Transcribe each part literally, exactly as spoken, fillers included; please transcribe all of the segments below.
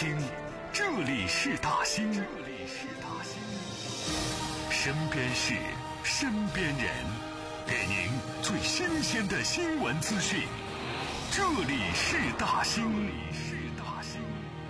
兴，这里是大兴，这里是大兴。身边事，身边人，给您最新鲜的新闻资讯。这里是大兴，这里是大兴。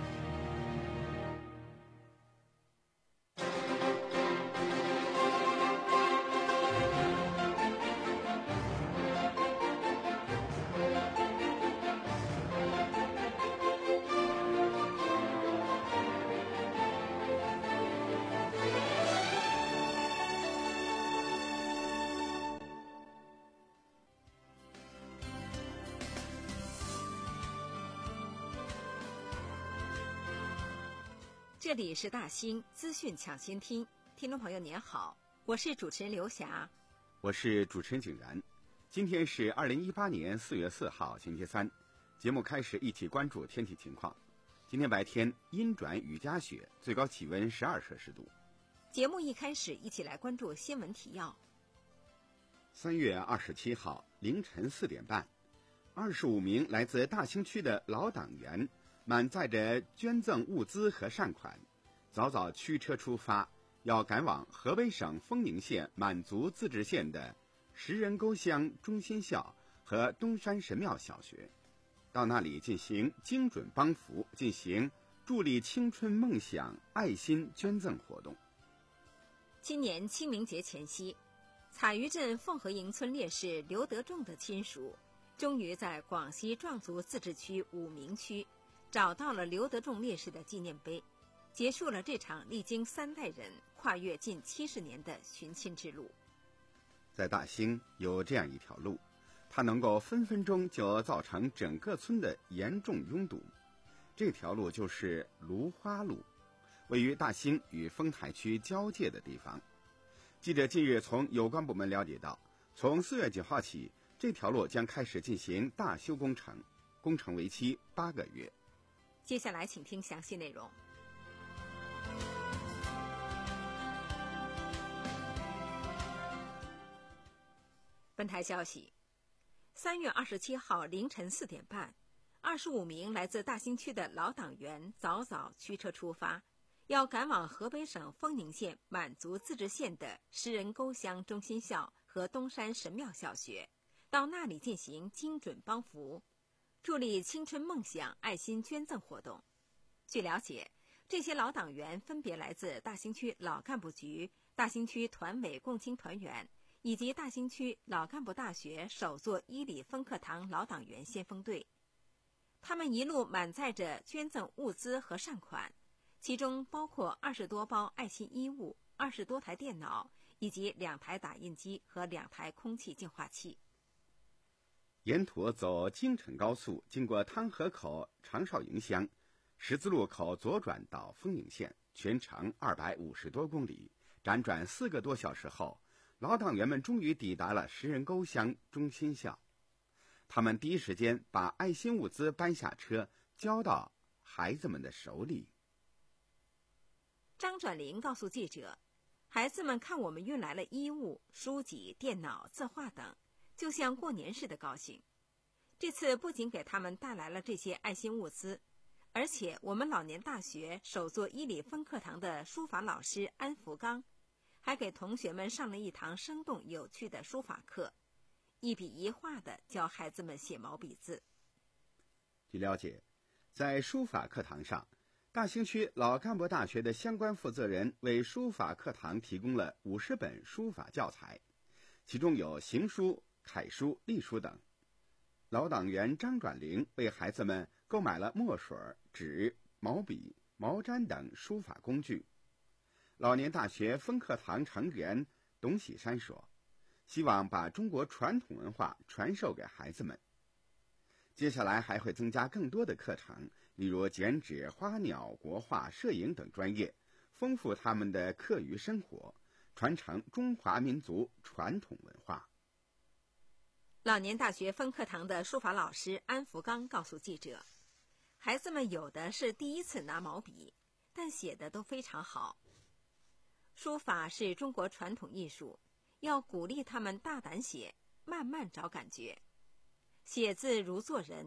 这里是大兴资讯抢先听，听众朋友您好，我是主持人刘霞， 我是主持人景然。今天是二零一八年四月四号星期三，节目开始一起关注天气情况。今天白天阴转雨夹雪，最高气温十二摄氏度。 节目一开始一起来关注新闻提要。 三月二十七号凌晨四点半，二十五名来自大兴区的老党员满载着捐赠物资和善款，早早驱车出发，要赶往河北省丰宁县满族自治县的石人沟乡中心校和东山神庙小学，到那里进行精准帮扶，进行助力青春梦想爱心捐赠活动。 今年清明节前夕，采鱼镇凤和营村烈士刘德仲的亲属终于在广西壮族自治区武鸣区找到了刘德仲烈士的纪念碑，结束了这场历经三代人跨越近七十年的寻亲之路。 在大兴有这样一条路，它能够分分钟就造成整个村的严重拥堵。这条路就是芦花路，位于大兴与丰台区交界的地方。记者近日从有关部门了解到，从四月九号起，这条路将开始进行大修工程，工程为期八个月。 接下来请听详细内容。本台消息，三月二十七号凌晨四点半，二十五名来自大兴区的老党员早早驱车出发，要赶往河北省丰宁县满族自治县的石人沟乡中心校和东山神庙小学，到那里进行精准帮扶，助力青春梦想爱心捐赠活动。据了解，这些老党员分别来自大兴区老干部局、大兴区团委共青团员以及大兴区老干部大学首座一里分课堂老党员先锋队。他们一路满载着捐赠物资和善款，其中包括二十多包爱心衣物、二十多台电脑以及两台打印机和两台空气净化器。 沿途走京承高速，经过汤河口长少营乡，十字路口左转到丰宁县，全程二百五十多公里，辗转四个多小时后，老党员们终于抵达了石人沟乡中心校。他们第一时间把爱心物资搬下车，交到孩子们的手里。 张转林告诉记者，孩子们看我们运来了衣物、书籍、电脑、字画等，就像过年似的高兴。这次不仅给他们带来了这些爱心物资，而且我们老年大学首座一里分课堂的书法老师安福刚还给同学们上了一堂生动有趣的书法课，一笔一画的教孩子们写毛笔字。 据了解，在书法课堂上，大兴区老干部大学的相关负责人为书法课堂提供了五十本书法教材，其中有行书、楷书、隶书等。老党员张转玲为孩子们购买了墨水、纸、毛笔、毛毡等书法工具。老年大学分课堂成员董喜山说，希望把中国传统文化传授给孩子们。接下来还会增加更多的课程，例如剪纸、花鸟、国画、摄影等专业，丰富他们的课余生活，传承中华民族传统文化。 老年大学分课堂的书法老师安福刚告诉记者，孩子们有的是第一次拿毛笔，但写的都非常好。书法是中国传统艺术，要鼓励他们大胆写，慢慢找感觉。写字如做人，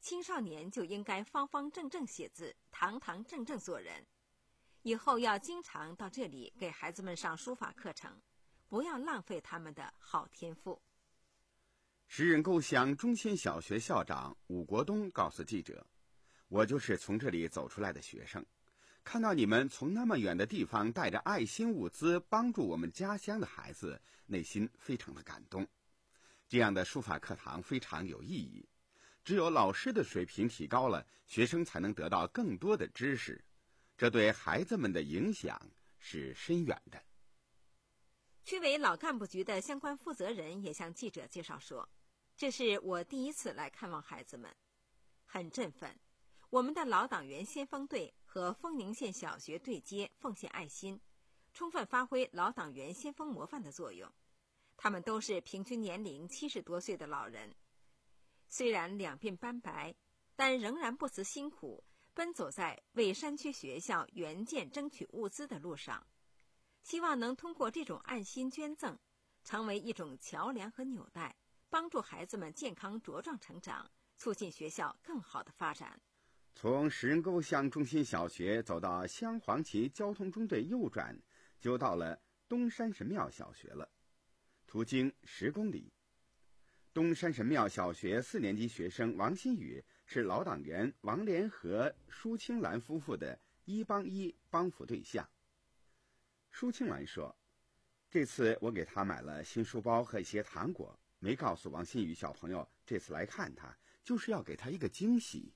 青少年就应该方方正正写字，堂堂正正做人。以后要经常到这里给孩子们上书法课程，不要浪费他们的好天赋。 时任构想中心小学校长武国东告诉记者，我就是从这里走出来的学生，看到你们从那么远的地方带着爱心物资帮助我们家乡的孩子，内心非常的感动。这样的书法课堂非常有意义，只有老师的水平提高了，学生才能得到更多的知识，这对孩子们的影响是深远的。 区委老干部局的相关负责人也向记者介绍说，这是我第一次来看望孩子们，很振奋。我们的老党员先锋队和丰宁县小学对接，奉献爱心，充分发挥老党员先锋模范的作用。他们都是平均年龄七十多岁的老人，虽然两鬓斑白，但仍然不辞辛苦，奔走在为山区学校援建争取物资的路上。希望能通过这种爱心捐赠，成为一种桥梁和纽带，帮助孩子们健康茁壮成长，促进学校更好的发展。 从时任构想中心小学走到镶黄旗交通中队右转，就到了东山神庙小学了，途经十公里。东山神庙小学四年级学生王新宇是老党员王连和、舒青兰夫妇的一帮一帮扶对象。舒青兰说，这次我给他买了新书包和一些糖果，没告诉王新宇小朋友这次来看他，就是要给他一个惊喜。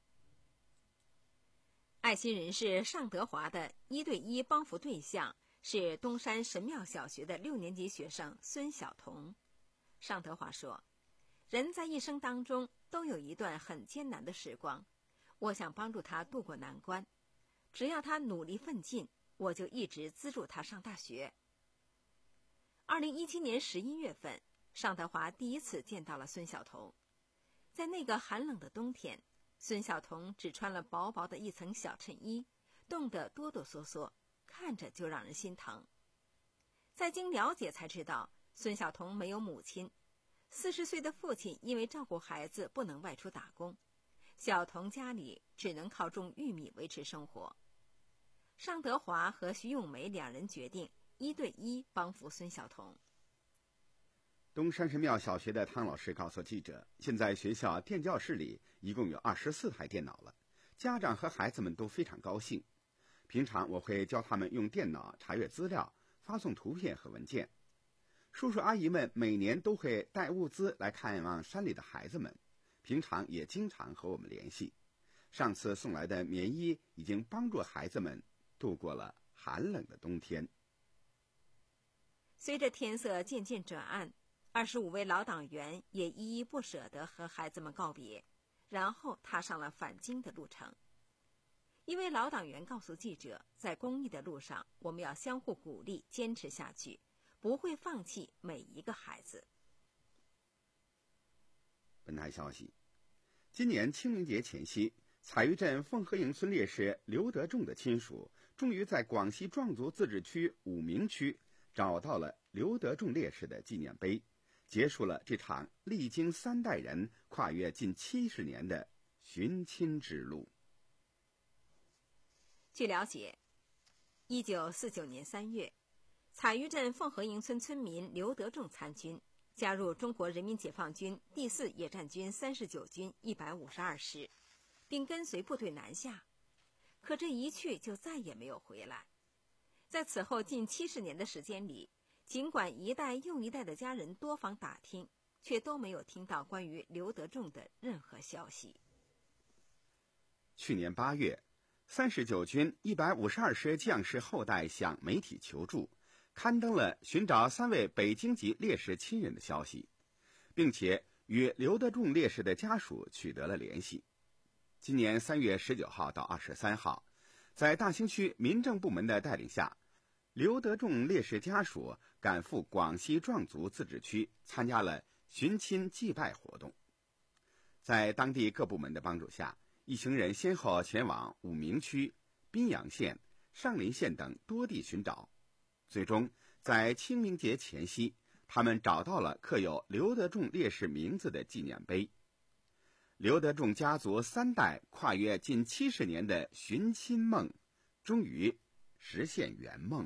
爱心人士尚德华的一对一帮扶对象是东山神庙小学的六年级学生孙晓彤。尚德华说，人在一生当中都有一段很艰难的时光，我想帮助他渡过难关，只要他努力奋进，我就一直资助他上大学。二零一七年十一月份，尚德华第一次见到了孙晓彤。在那个寒冷的冬天，孙晓彤只穿了薄薄的一层小衬衣，冻得哆哆嗦嗦，看着就让人心疼。在经了解才知道，孙晓彤没有母亲，四十岁的父亲因为照顾孩子不能外出打工，晓彤家里只能靠种玉米维持生活。尚德华和徐永梅两人决定一对一帮扶孙晓彤。 东山神庙小学的汤老师告诉记者，现在学校电教室里一共有二十四台电脑了，家长和孩子们都非常高兴。平常我会教他们用电脑查阅资料，发送图片和文件。叔叔阿姨们每年都会带物资来看望山里的孩子们，平常也经常和我们联系。上次送来的棉衣已经帮助孩子们度过了寒冷的冬天。 随着天色渐渐转暗，二十五位老党员也依依不舍地和孩子们告别，然后踏上了返京的路程。一位老党员告诉记者，在公益的路上，我们要相互鼓励，坚持下去，不会放弃每一个孩子。 本台消息，今年清明节前夕，采鱼镇凤和营村烈士刘德仲的亲属终于在广西壮族自治区武鸣区找到了刘德仲烈士的纪念碑，结束了这场历经三代人、跨越近七十年的寻亲之路。 据了解，一九四九年三月，采鱼镇凤和营村村民刘德仲参军，加入中国人民解放军第四野战军三十九军一百五十二师，并跟随部队南下。可这一去就再也没有回来。在此后近七十年的时间里，尽管一代又一代的家人多方打听，却都没有听到关于刘德仲的任何消息。 去年八月，三十九军一百五十二师将士后代向媒体求助，刊登了寻找三位北京籍烈士亲人的消息，并且与刘德仲烈士的家属取得了联系。今年三月十九号到二十三号，在大兴区民政部门的带领下，刘德仲烈士家属赶赴广西壮族自治区，参加了寻亲祭拜活动。在当地各部门的帮助下，一行人先后前往武鸣区、宾阳县、上林县等多地寻找，最终在清明节前夕，他们找到了刻有刘德仲烈士名字的纪念碑。 刘德仲家族三代跨越近七十年的寻亲梦，终于实现圆梦。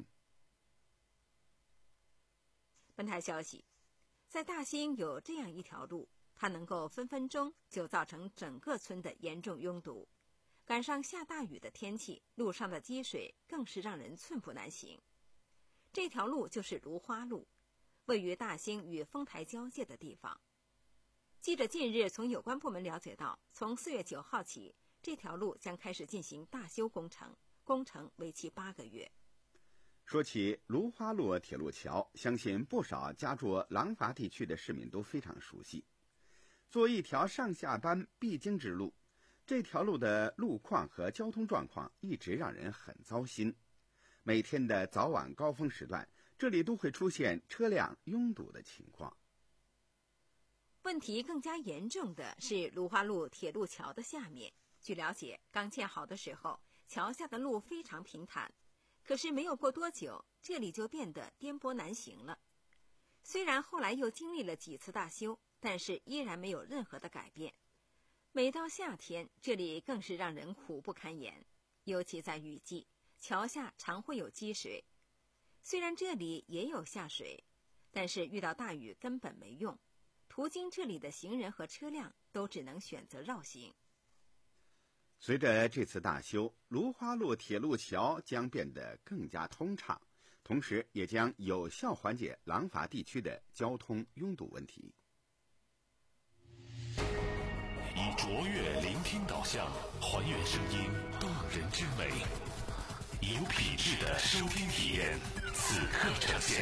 本台消息，在大兴有这样一条路，它能够分分钟就造成整个村的严重拥堵。赶上下大雨的天气，路上的积水更是让人寸步难行。这条路就是芦花路，位于大兴与丰台交界的地方。记者近日从有关部门了解到，从四月九号起，这条路将开始进行大修工程，工程为期八个月。 说起芦花路铁路桥，相信不少家住廊坊地区的市民都非常熟悉。作为一条上下班必经之路，这条路的路况和交通状况一直让人很糟心。每天的早晚高峰时段，这里都会出现车辆拥堵的情况。 问题更加严重的是芦花路铁路桥的下面。据了解，刚建好的时候，桥下的路非常平坦，可是没有过多久，这里就变得颠簸难行了。虽然后来又经历了几次大修，但是依然没有任何的改变。每到夏天，这里更是让人苦不堪言，尤其在雨季，桥下常会有积水。虽然这里也有下水，但是遇到大雨根本没用，途经这里的行人和车辆都只能选择绕行。 随着这次大修，芦花路铁路桥将变得更加通畅，同时也将有效缓解廊坊地区的交通拥堵问题。 以卓越聆听导向，还原声音动人之美，以有品质的收听体验，此刻呈现。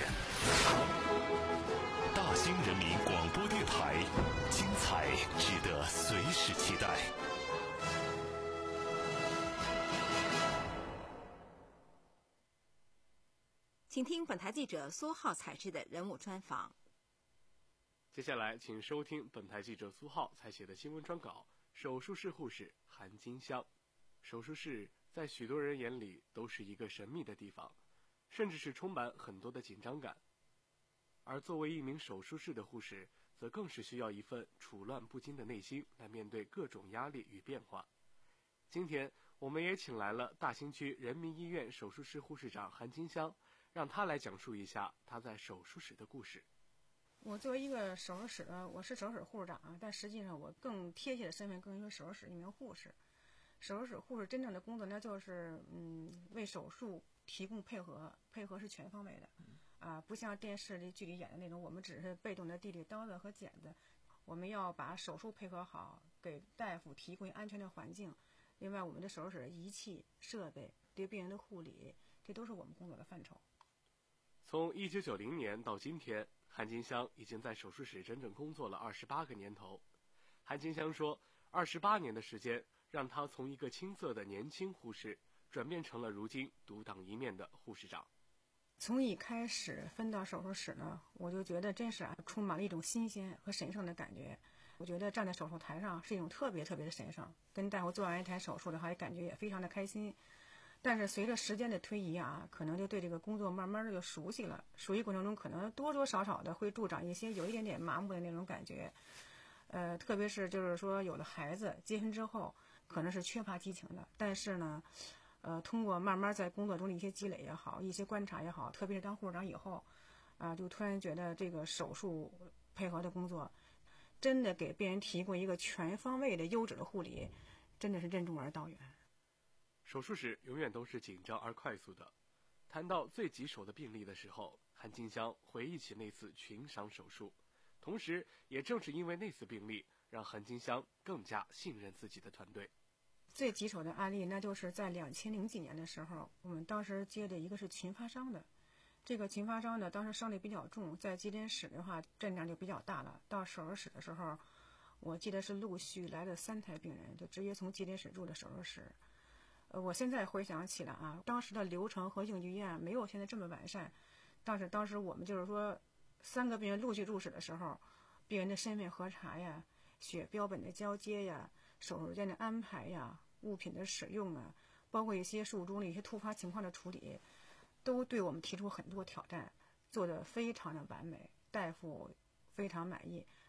大兴人民广播电台，精彩值得随时期待。 请听本台记者苏浩采制的人物专访。 接下来请收听本台记者苏浩采写的新闻专稿。手术室护士韩金香。手术室在许多人眼里都是一个神秘的地方，甚至是充满很多的紧张感。而作为一名手术室的护士，则更是需要一份处乱不惊的内心来面对各种压力与变化。今天我们也请来了大兴区人民医院手术室护士长韩金香，让她来讲述一下她在手术室的故事。 我作为一个手术室的，我是手术室护士长，但实际上我更贴切的身份更是手术室一名护士。手术室护士真正的工作呢，就是嗯，为手术提供配合，配合是全方位的，啊，不像电视里剧里演的那种，我们只是被动的递递刀子和剪子，我们要把手术配合好，给大夫提供安全的环境。另外，我们的手术室的仪器设备、对病人的护理，这都是我们工作的范畴。 从一九九零年到今天，韩金香已经在手术室整整工作了二十八个年头。韩金香说，二十八年的时间让她从一个青涩的年轻护士转变成了如今独当一面的护士长。 从一开始分到手术室呢，我就觉得真是啊，充满了一种新鲜和神圣的感觉。我觉得站在手术台上是一种特别特别的神圣，跟大夫做完一台手术的话，也感觉也非常的开心。但是随着时间的推移啊，可能就对这个工作慢慢的就熟悉了。熟悉过程中，可能多多少少的会助长一些有一点点麻木的那种感觉。呃，特别是就是说，有了孩子结婚之后，可能是缺乏激情的。但是呢，呃，通过慢慢在工作中的一些积累也好，一些观察也好，特别是当护士长以后，啊、呃，就突然觉得这个手术配合的工作，真的给病人提供一个全方位的优质的护理，真的是任重而道远。 手术室永远都是紧张而快速的。谈到最棘手的病例的时候，韩金香回忆起那次群伤手术，同时也正是因为那次病例，让韩金香更加信任自己的团队。 最棘手的案例，那就是在两千零几年的时候，我们当时接的一个是群发伤的。这个群发伤呢，当时伤力比较重，在急诊室的话阵量就比较大了。到手术室的时候，我记得是陆续来了三台病人，就直接从急诊室入的手术室。呃，我现在回想起来啊，当时的流程和应急预案没有现在这么完善。但是当时我们就是说，三个病人陆续入室的时候，病人的身份核查呀、血标本的交接呀、手术间的安排呀、物品的使用啊，包括一些术中的一些突发情况的处理，都对我们提出很多挑战，做得非常的完美，大夫非常满意，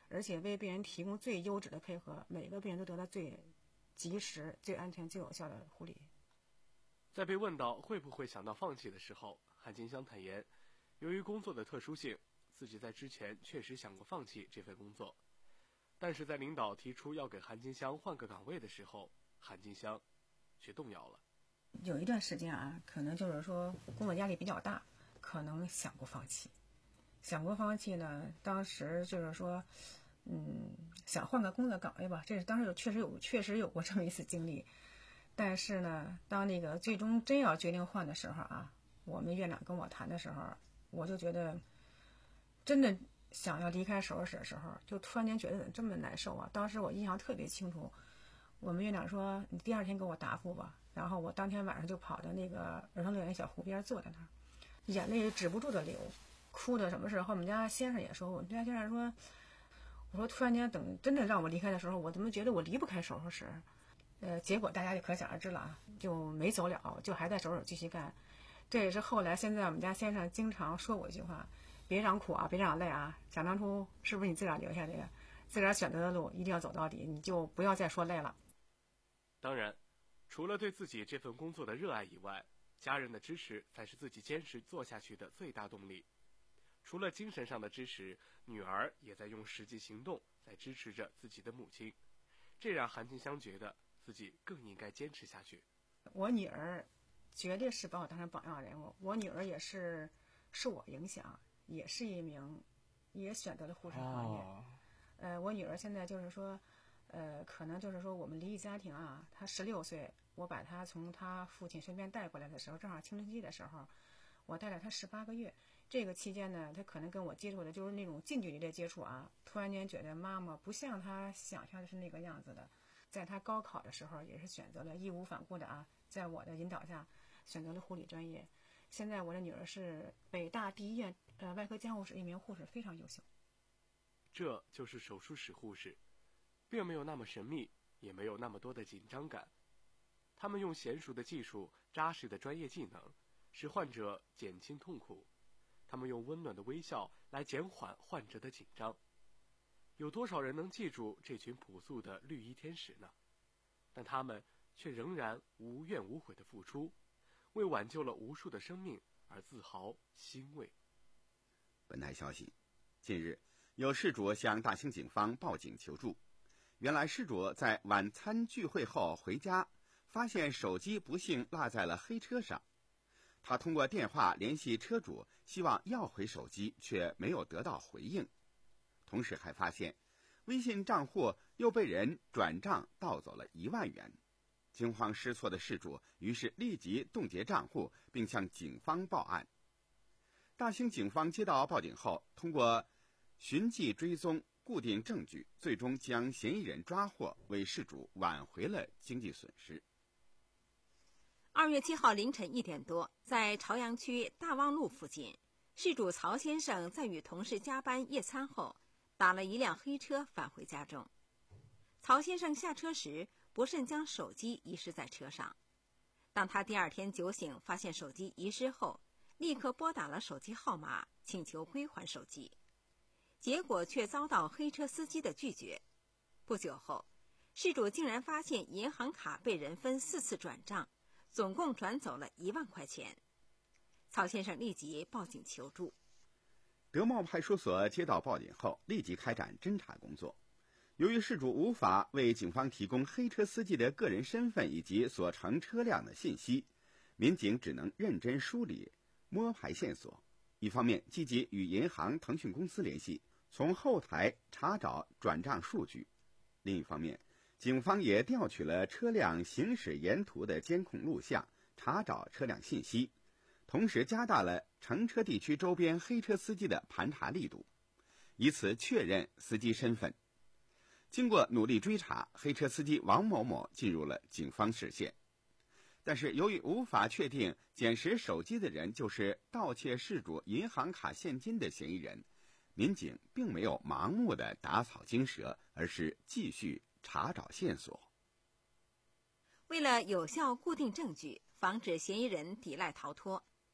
而且为病人提供最优质的配合，每个病人都得到最及时、最安全、最有效的护理。 在被问到会不会想到放弃的时候，韩金香坦言，由于工作的特殊性，自己在之前确实想过放弃这份工作，但是在领导提出要给韩金香换个岗位的时候，韩金香却动摇了。 有一段时间啊，可能就是说工作压力比较大，可能想过放弃。想过放弃呢，当时就是说，嗯，想换个工作岗位吧，这是当时有确实有确实有过这么一次经历。但是呢，当那个最终真要决定换的时候啊，我们院长跟我谈的时候，我就觉得，真的想要离开手术室的时候，就突然间觉得这么难受啊！当时我印象特别清楚，我们院长说：“你第二天给我答复吧。”然后我当天晚上就跑到那个儿童乐园小湖边坐在那儿，眼泪止不住的流，哭的什么事和我们家先生也说，我们家先生说，我说突然间等真的让我离开的时候，我怎么觉得我离不开手术室？呃，结果大家就可想而知了啊，就没走了，就还在手术室继续干。这也是后来现在我们家先生经常说我一句话：别让苦啊，别让累啊。想当初是不是你自个儿留下的，自个儿选择的路一定要走到底，你就不要再说累了。 当然，除了对自己这份工作的热爱以外，家人的支持才是自己坚持做下去的最大动力。除了精神上的支持，女儿也在用实际行动在支持着自己的母亲，这让韩金香觉得自己更应该坚持下去。 我女儿绝对是把我当成榜样人物，我女儿也是受我影响，也是一名，也选择了护士行业。哦、呃，我女儿现在就是说，呃，可能就是说我们离异家庭啊，她十六岁，我把她从她父亲身边带过来的时候，正好青春期的时候，我带了她十八个月。这个期间呢，她可能跟我接触的就是那种近距离的接触啊，突然间觉得妈妈不像她想象的是那个样子的。在她高考的时候，也是选择了义无反顾的啊，在我的引导下选择了护理专业。现在我的女儿是北大第一院呃外科监护室一名护士，非常优秀。 这就是手术室护士，并没有那么神秘，也没有那么多的紧张感。他们用娴熟的技术、扎实的专业技能，使患者减轻痛苦。他们用温暖的微笑来减缓患者的紧张。有多少人能记住这群朴素的绿衣天使呢？但他们却仍然无怨无悔的付出，为挽救了无数的生命而自豪欣慰。 本台消息，近日有事主向大兴警方报警求助。原来事主在晚餐聚会后回家，发现手机不幸落在了黑车上。他通过电话联系车主，希望要回手机，却没有得到回应。同时还发现微信账户又被人转账盗走了一万元。惊慌失措的事主于是立即冻结账户，并向警方报案。大兴警方接到报警后，通过寻迹追踪固定证据，最终将嫌疑人抓获，为事主挽回了经济损失。 二月七号凌晨一点多，在朝阳区大望路附近，事主曹先生在与同事加班夜餐后，打了一辆黑车返回家中。曹先生下车时不慎将手机遗失在车上。当他第二天酒醒发现手机遗失后，立刻拨打了手机号码，请求归还手机，结果却遭到黑车司机的拒绝。不久后，事主竟然发现银行卡被人分四次转账，总共转走了一万块钱。曹先生立即报警求助。 德茂派出所接到报警后，立即开展侦查工作。由于事主无法为警方提供黑车司机的个人身份以及所乘车辆的信息，民警只能认真梳理摸排线索。一方面积极与银行、腾讯公司联系，从后台查找转账数据；另一方面，警方也调取了车辆行驶沿途的监控录像，查找车辆信息，同时加大了乘车地区周边黑车司机的盘查力度，以此确认司机身份。经过努力追查，黑车司机王某某进入了警方视线。但是由于无法确定捡拾手机的人就是盗窃事主银行卡现金的嫌疑人，民警并没有盲目的打草惊蛇，而是继续查找线索。 为了有效固定证据，防止嫌疑人抵赖逃脱，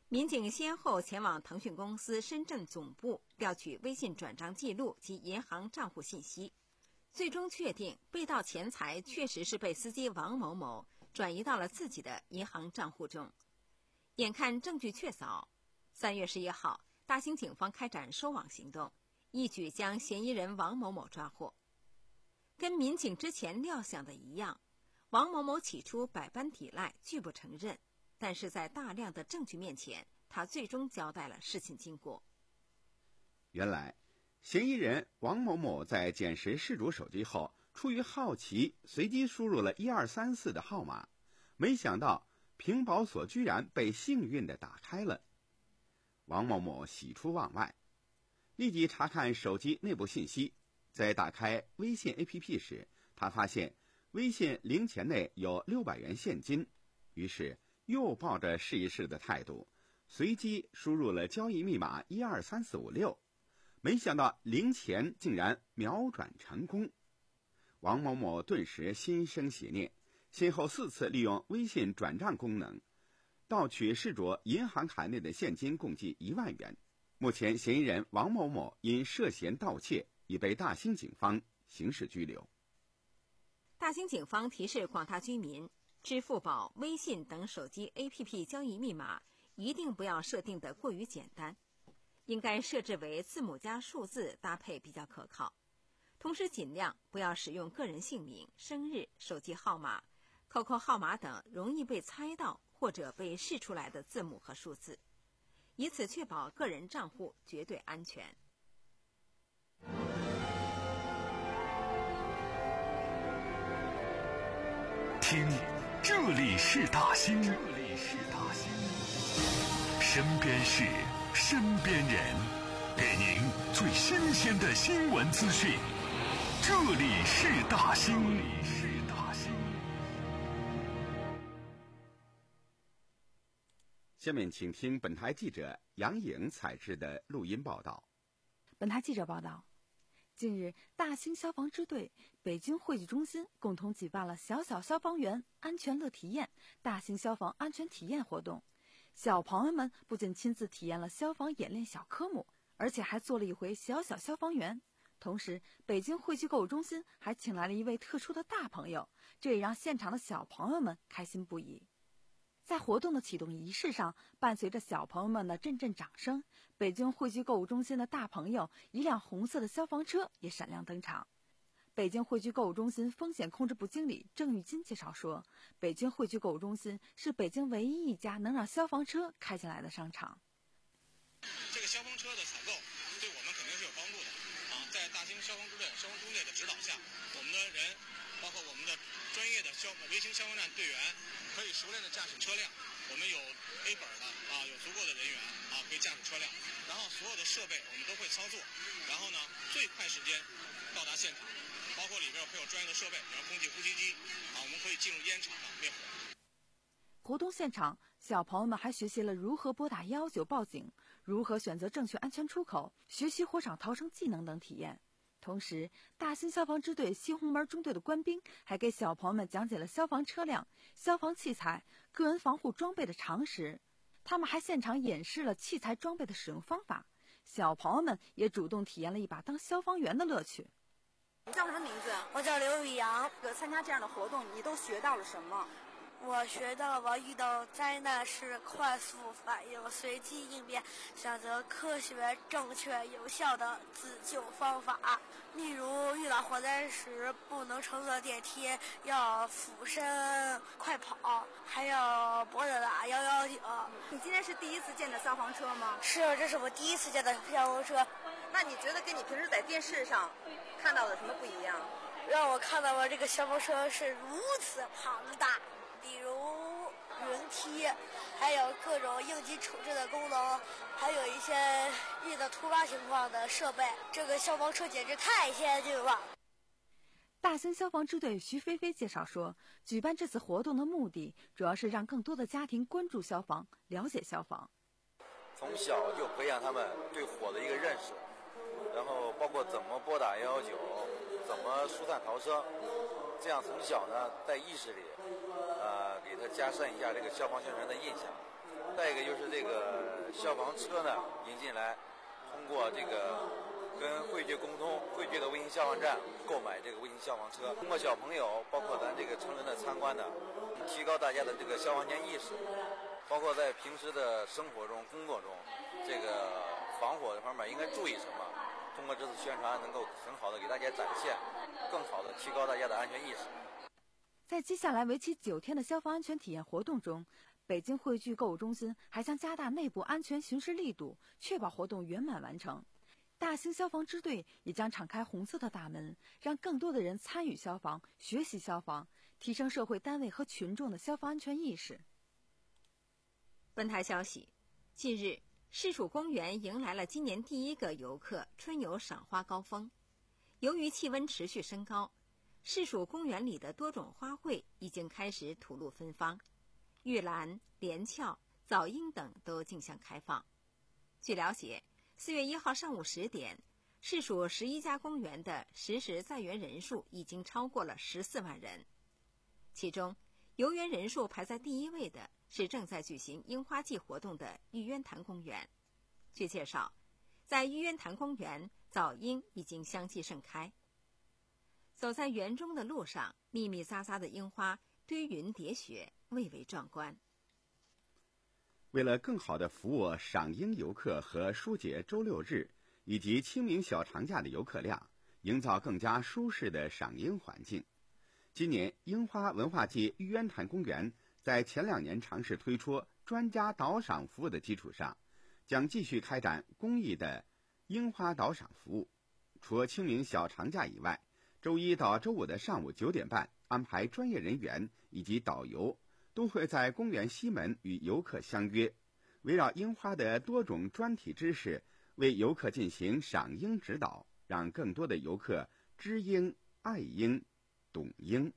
民警先后前往腾讯公司深圳总部调取微信转账记录及银行账户信息，最终确定被盗钱财确实是被司机王某某转移到了自己的银行账户中。眼看证据确凿，三月十一号，大兴警方开展收网行动，一举将嫌疑人王某某抓获。跟民警之前料想的一样，王某某起初百般抵赖，拒不承认，但是在大量的证据面前，他最终交代了事情经过。 原来，嫌疑人王某某在捡拾事主手机后，出于好奇，随机输入了一二三四的号码，没想到屏保锁居然被幸运地打开了。王某某喜出望外，立即查看手机内部信息。在打开微信 A P P 时，他发现微信零钱内有六百元现金，于是又抱着试一试的态度，随机输入了交易密码一二三四五六，没想到零钱竟然秒转成功。王某某顿时心生邪念，先后四次利用微信转账功能盗取事主银行卡内的现金共计一万元。目前嫌疑人王某某因涉嫌盗窃已被大兴警方刑事拘留。 大兴警方提示广大居民，支付宝、微信等手机 A P P 交易密码一定不要设定的过于简单，应该设置为字母加数字搭配比较可靠。同时尽量不要使用个人姓名、生日、手机号码、Q Q 号码等容易被猜到或者被试出来的字母和数字，以此确保个人账户绝对安全。 听，这里是大兴，这里是大兴，身边事，身边人，给您最新鲜的新闻资讯。这里是大兴，这里是大兴。 下面请听本台记者杨颖采制的录音报道。 本台记者报道，近日，大兴消防支队、北京会剧中心共同举办了小小消防员安全乐体验大兴消防安全体验活动。小朋友们不仅亲自体验了消防演练小科目，而且还做了一回小小消防员。同时，北京会剧购物中心还请来了一位特殊的大朋友，这也让现场的小朋友们开心不已。在活动的启动仪式上，伴随着小朋友们的阵阵掌声，北京会剧购物中心的大朋友一辆红色的消防车也闪亮登场。北京会剧购物中心风险控制部经理郑玉金介绍说，北京会剧购物中心是北京唯一一家能让消防车开进来的商场。 这个消防车的采购对我们肯定是有帮助的啊！在大兴消防支队、消防中队的指导下，我们的人，包括我们的专业的消微型消防站队员，可以熟练的驾驶车辆。我们有 A 本的啊，有足够的人员啊，可以驾驶车辆。然后所有的设备我们都会操作，然后呢，最快时间到达现场，包括里边会有专业的设备，比如空气呼吸机啊，我们可以进入烟厂灭火。 活动现场，小朋友们还学习了如何拨打一一九报警，如何选择正确安全出口，学习火场逃生技能等体验。同时，大兴消防支队西红门中队的官兵还给小朋友们讲解了消防车辆、消防器材、个人防护装备的常识。他们还现场演示了器材装备的使用方法，小朋友们也主动体验了一把当消防员的乐趣。 你叫什么名字？ 我叫刘宇阳。 参加这样的活动，你都学到了什么？ 我学到了遇到灾难时快速反应、随机应变，选择科学、正确、有效的自救方法。例如遇到火灾时不能乘坐电梯，要俯身快跑，还要拨打幺幺九。 你今天是第一次见的消防车吗？ 是，这是我第一次见的消防车。 那你觉得跟你平时在电视上看到的什么不一样？ 让我看到了这个消防车是如此庞大。比如云梯，还有各种应急处置的功能，还有一些遇到突发情况的设备。这个消防车简直太先进了。 大兴消防支队徐菲菲介绍说，举办这次活动的目的主要是让更多的家庭关注消防，了解消防。 从小就培养他们对火的一个认识，然后包括怎么拨打一一九，怎么疏散逃生，这样从小呢在意识里呃，给他加深一下这个消防宣传的印象。 再一个就是这个消防车呢引进来，通过这个跟汇聚沟通，汇聚的微型消防站购买这个微型消防车，通过小朋友，包括咱这个成人的参观呢，提高大家的这个消防安全意识，包括在平时的生活中、工作中，这个防火这方面应该注意什么？通过这次宣传，能够很好的给大家展现，更好的提高大家的安全意识。 在接下来为期九天的消防安全体验活动中，北京汇聚购物中心还将加大内部安全巡视力度，确保活动圆满完成。大兴消防支队也将敞开红色的大门，让更多的人参与消防、学习消防，提升社会单位和群众的消防安全意识。 本台消息，近日，市属公园迎来了今年第一个游客春游赏花高峰。由于气温持续升高，市属公园里的多种花卉已经开始吐露芬芳，玉兰、连翘、早樱等都竞相开放。据了解，四月一号上午十点，市属十一家公园的实时在园人数已经超过了十四万人。其中，游园人数排在第一位的是正在举行樱花季活动的玉渊潭公园。据介绍，在玉渊潭公园，早樱已经相继盛开。走在园中的路上，密密匝匝的樱花堆云叠雪，蔚为壮观。 为了更好地服务赏樱游客和疏解周六日以及清明小长假的游客量，营造更加舒适的赏樱环境，今年樱花文化季玉渊潭公园在前两年尝试推出专家导赏服务的基础上，将继续开展公益的樱花导赏服务。除了清明小长假以外，周一到周五的上午九点半，安排专业人员以及导游都会在公园西门与游客相约，围绕樱花的多种专题知识，为游客进行赏樱指导，让更多的游客知樱、爱樱、懂樱。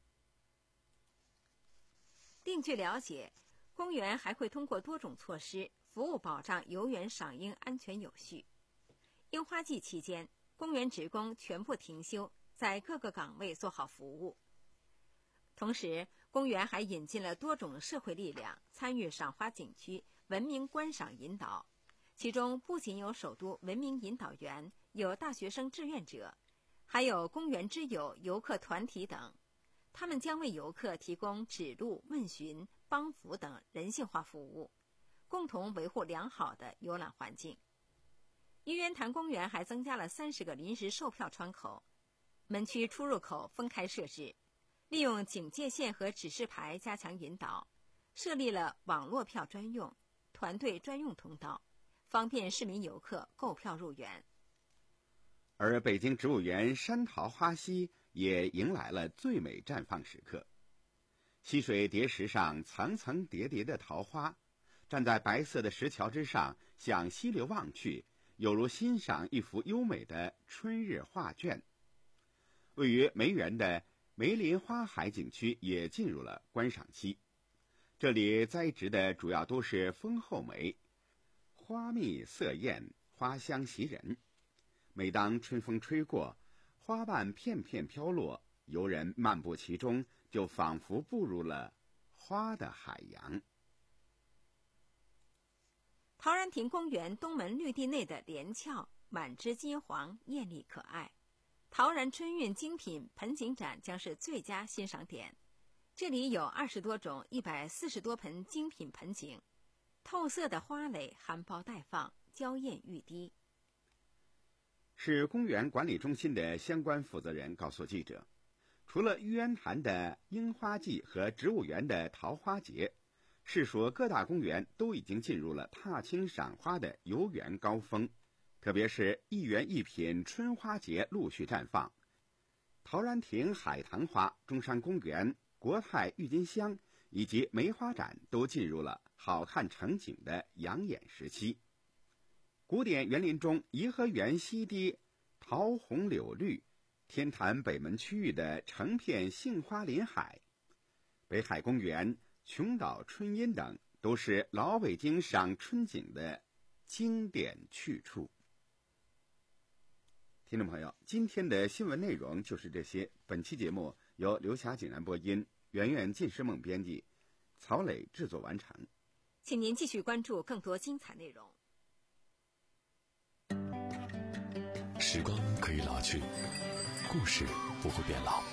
另据了解，公园还会通过多种措施服务保障游园赏樱安全有序。樱花季期间，公园职工全部停休，在各个岗位做好服务。同时，公园还引进了多种社会力量参与赏花景区文明观赏引导，其中不仅有首都文明引导员，有大学生志愿者，还有公园之友游客团体等，他们将为游客提供指路、问询、帮扶等人性化服务，共同维护良好的游览环境。玉渊潭公园还增加了三十个临时售票窗口，门区出入口分开设置，利用警戒线和指示牌加强引导，设立了网络票专用、团队专用通道，方便市民游客购票入园。 而北京植物园山桃花溪也迎来了最美绽放时刻。溪水叠石上层层叠叠的桃花，站在白色的石桥之上，向溪流望去，有如欣赏一幅优美的春日画卷。位于梅园的梅林花海景区也进入了观赏期，这里栽植的主要都是枫厚梅，花蜜色艳，花香袭人。每当春风吹过，花瓣片片飘落，游人漫步其中，就仿佛步入了花的海洋。 陶然亭公园东门绿地内的连翘满枝金黄，艳丽可爱。陶然春韵精品盆景展将是最佳欣赏点，这里有二十多种、一百四十多盆精品盆景，透色的花蕾含苞待放，娇艳欲滴。 市公园管理中心的相关负责人告诉记者，除了玉渊潭的樱花季和植物园的桃花节，市属各大公园都已经进入了踏青赏花的游园高峰。特别是一园一品春花节陆续绽放，陶然亭海棠花、中山公园国泰郁金香以及梅花展都进入了好看成景的养眼时期。古典园林中，颐和园西堤桃红柳绿，天坛北门区域的成片杏花林海，北海公园、琼岛春阴等都是老北京赏春景的经典去处。听众朋友，今天的新闻内容就是这些。本期节目由刘霞景然播音，圆圆进诗梦编辑，曹磊制作完成。 请您继续关注更多精彩内容。 时光可以老去，故事不会变老。